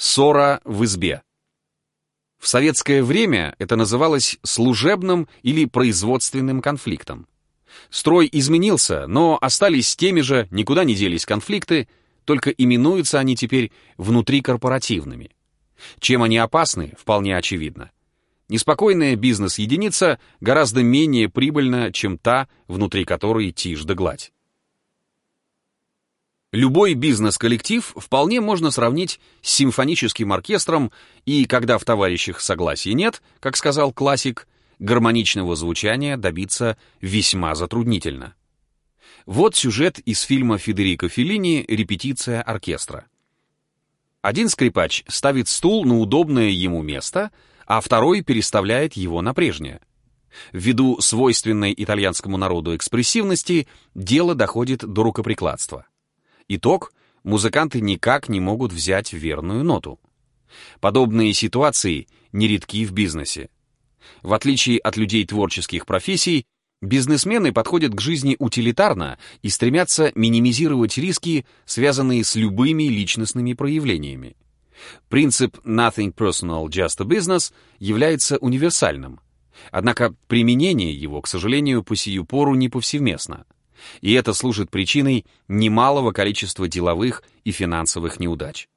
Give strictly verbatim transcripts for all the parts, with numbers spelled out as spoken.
Ссора в избе. В советское время это называлось служебным или производственным конфликтом. Строй изменился, но остались теми же, никуда не делись конфликты, только именуются они теперь внутрикорпоративными. Чем они опасны, вполне очевидно. Неспокойная бизнес-единица гораздо менее прибыльна, чем та, внутри которой тишь да гладь. Любой бизнес-коллектив вполне можно сравнить с симфоническим оркестром, и когда в товарищах согласия нет, как сказал классик, гармоничного звучания добиться весьма затруднительно. Вот сюжет из фильма Федерико Феллини «Репетиция оркестра». Один скрипач ставит стул на удобное ему место, а второй переставляет его на прежнее. Ввиду свойственной итальянскому народу экспрессивности дело доходит до рукоприкладства. Итог — музыканты никак не могут взять верную ноту. Подобные ситуации нередки в бизнесе. В отличие от людей творческих профессий, бизнесмены подходят к жизни утилитарно и стремятся минимизировать риски, связанные с любыми личностными проявлениями. Принцип «nothing personal, just a business» является универсальным, однако применение его, к сожалению, по сию пору не повсеместно. И это служит причиной немалого количества деловых и финансовых неудач.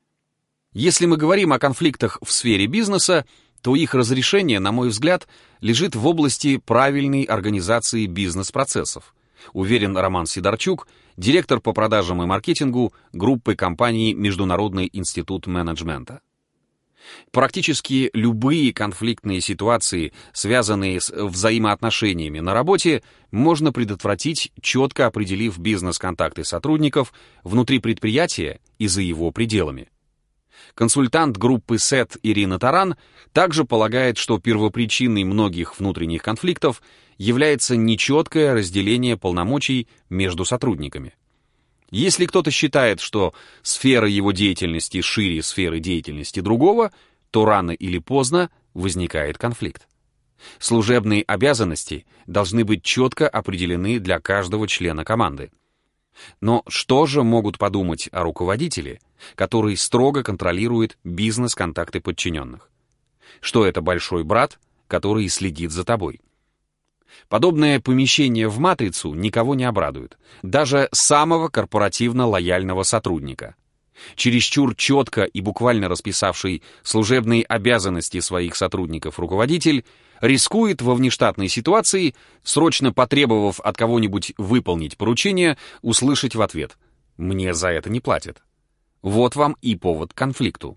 Если мы говорим о конфликтах в сфере бизнеса, то их разрешение, на мой взгляд, лежит в области правильной организации бизнес-процессов, уверен Роман Сидорчук, директор по продажам и маркетингу группы компаний «Международный институт менеджмента». Практически любые конфликтные ситуации, связанные с взаимоотношениями на работе, можно предотвратить, четко определив бизнес-контакты сотрудников внутри предприятия и за его пределами. Консультант группы сет Ирина Таран также полагает, что первопричиной многих внутренних конфликтов является нечеткое разделение полномочий между сотрудниками. Если кто-то считает, что сфера его деятельности шире сферы деятельности другого, то рано или поздно возникает конфликт. Служебные обязанности должны быть четко определены для каждого члена команды. Но что же могут подумать о руководителе, который строго контролирует бизнес-контакты подчиненных? Что это большой брат, который следит за тобой? Подобное помещение в матрицу никого не обрадует, даже самого корпоративно лояльного сотрудника. Чересчур четко и буквально расписавший служебные обязанности своих сотрудников руководитель рискует во внештатной ситуации, срочно потребовав от кого-нибудь выполнить поручение, услышать в ответ: «Мне за это не платят». Вот вам и повод к конфликту.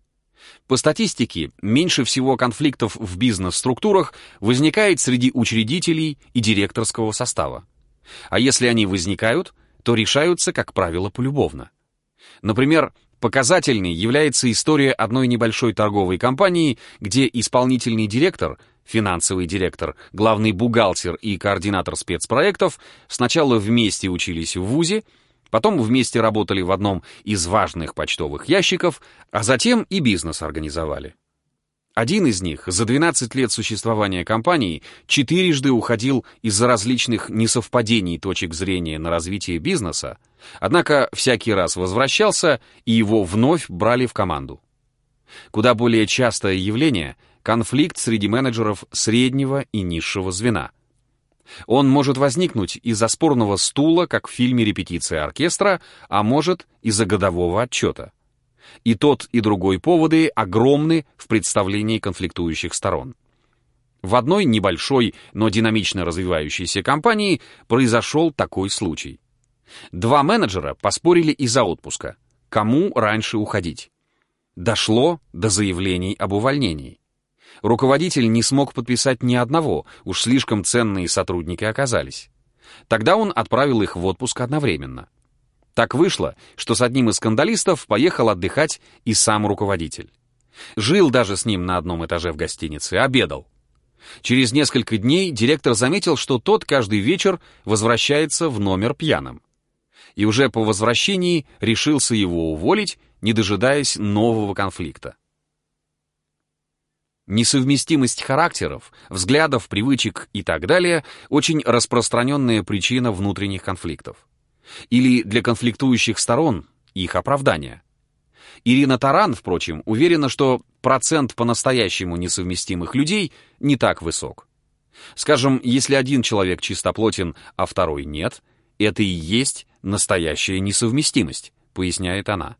По статистике, меньше всего конфликтов в бизнес-структурах возникает среди учредителей и директорского состава. А если они возникают, то решаются, как правило, полюбовно. Например, показательной является история одной небольшой торговой компании, где исполнительный директор, финансовый директор, главный бухгалтер и координатор спецпроектов сначала вместе учились в вузе, потом вместе работали в одном из важных почтовых ящиков, а затем и бизнес организовали. Один из них за двенадцать лет существования компании четырежды уходил из-за различных несовпадений точек зрения на развитие бизнеса, однако всякий раз возвращался, и его вновь брали в команду. Куда более частое явление — конфликт среди менеджеров среднего и низшего звена. Он может возникнуть из-за спорного стула, как в фильме «Репетиция оркестра», а может из-за годового отчета. И тот, и другой поводы огромны в представлении конфликтующих сторон. В одной небольшой, но динамично развивающейся компании произошел такой случай. Два менеджера поспорили из-за отпуска, кому раньше уходить. Дошло до заявлений об увольнении. Руководитель не смог подписать ни одного, уж слишком ценные сотрудники оказались. Тогда он отправил их в отпуск одновременно. Так вышло, что с одним из скандалистов поехал отдыхать и сам руководитель. Жил даже с ним на одном этаже в гостинице, обедал. Через несколько дней директор заметил, что тот каждый вечер возвращается в номер пьяным. И уже по возвращении решился его уволить, не дожидаясь нового конфликта. Несовместимость характеров, взглядов, привычек и так далее – очень распространенная причина внутренних конфликтов. Или для конфликтующих сторон их оправдание. Ирина Таран, впрочем, уверена, что процент по-настоящему несовместимых людей не так высок. Скажем, если один человек чистоплотен, а второй нет, это и есть настоящая несовместимость, поясняет она.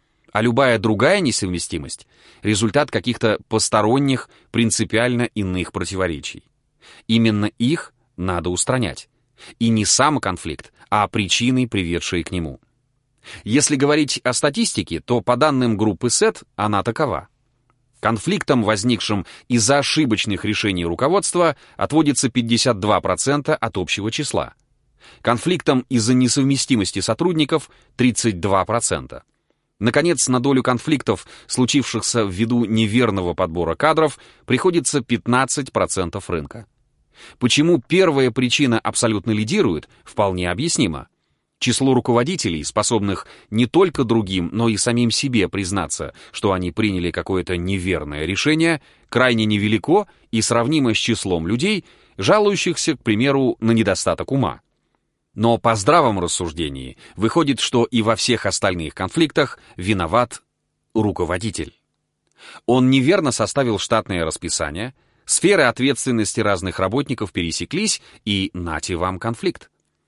А любая другая несовместимость — результат каких-то посторонних, принципиально иных противоречий. Именно их надо устранять. И не сам конфликт, а причины, приведшие к нему. Если говорить о статистике, то по данным группы сет она такова. Конфликтам, возникшим из-за ошибочных решений руководства, отводится пятьдесят два процента от общего числа. Конфликтам из-за несовместимости сотрудников — тридцать два процента. Наконец, на долю конфликтов, случившихся ввиду неверного подбора кадров, приходится пятнадцать процентов рынка. Почему первая причина абсолютно лидирует, вполне объяснимо. Число руководителей, способных не только другим, но и самим себе признаться, что они приняли какое-то неверное решение, крайне невелико и сравнимо с числом людей, жалующихся, к примеру, на недостаток ума. Но по здравому рассуждению выходит, что и во всех остальных конфликтах виноват руководитель. Он неверно составил штатное расписание, сферы ответственности разных работников пересеклись, и нате вам конфликт.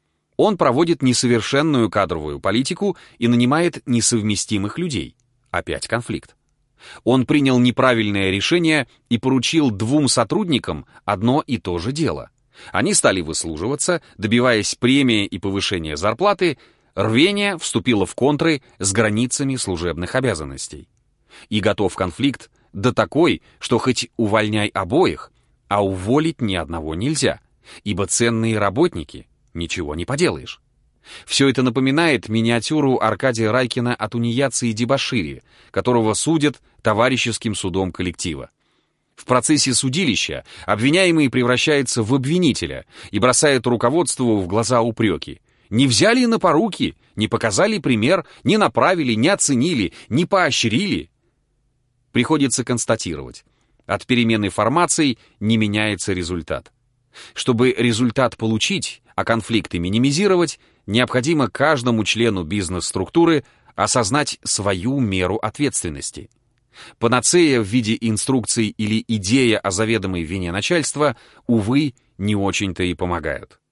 Он проводит несовершенную кадровую политику и нанимает несовместимых людей. Опять конфликт. Он принял неправильное решение и поручил двум сотрудникам одно и то же дело. Они стали выслуживаться, добиваясь премии и повышения зарплаты, рвение вступило в контры с границами служебных обязанностей. И готов конфликт до такой, что хоть увольняй обоих, а уволить ни одного нельзя, ибо ценные работники — ничего не поделаешь. Все это напоминает миниатюру Аркадия Райкина о тунеядце и дебошире, которого судят товарищеским судом коллектива. В процессе судилища обвиняемый превращается в обвинителя и бросает руководству в глаза упреки. Не взяли на поруки, не показали пример, не направили, не оценили, не поощрили. Приходится констатировать, от перемены формаций не меняется результат. Чтобы результат получить, а конфликты минимизировать, необходимо каждому члену бизнес-структуры осознать свою меру ответственности. Панацея в виде инструкций или идея о заведомой вине начальства, увы, не очень-то и помогают.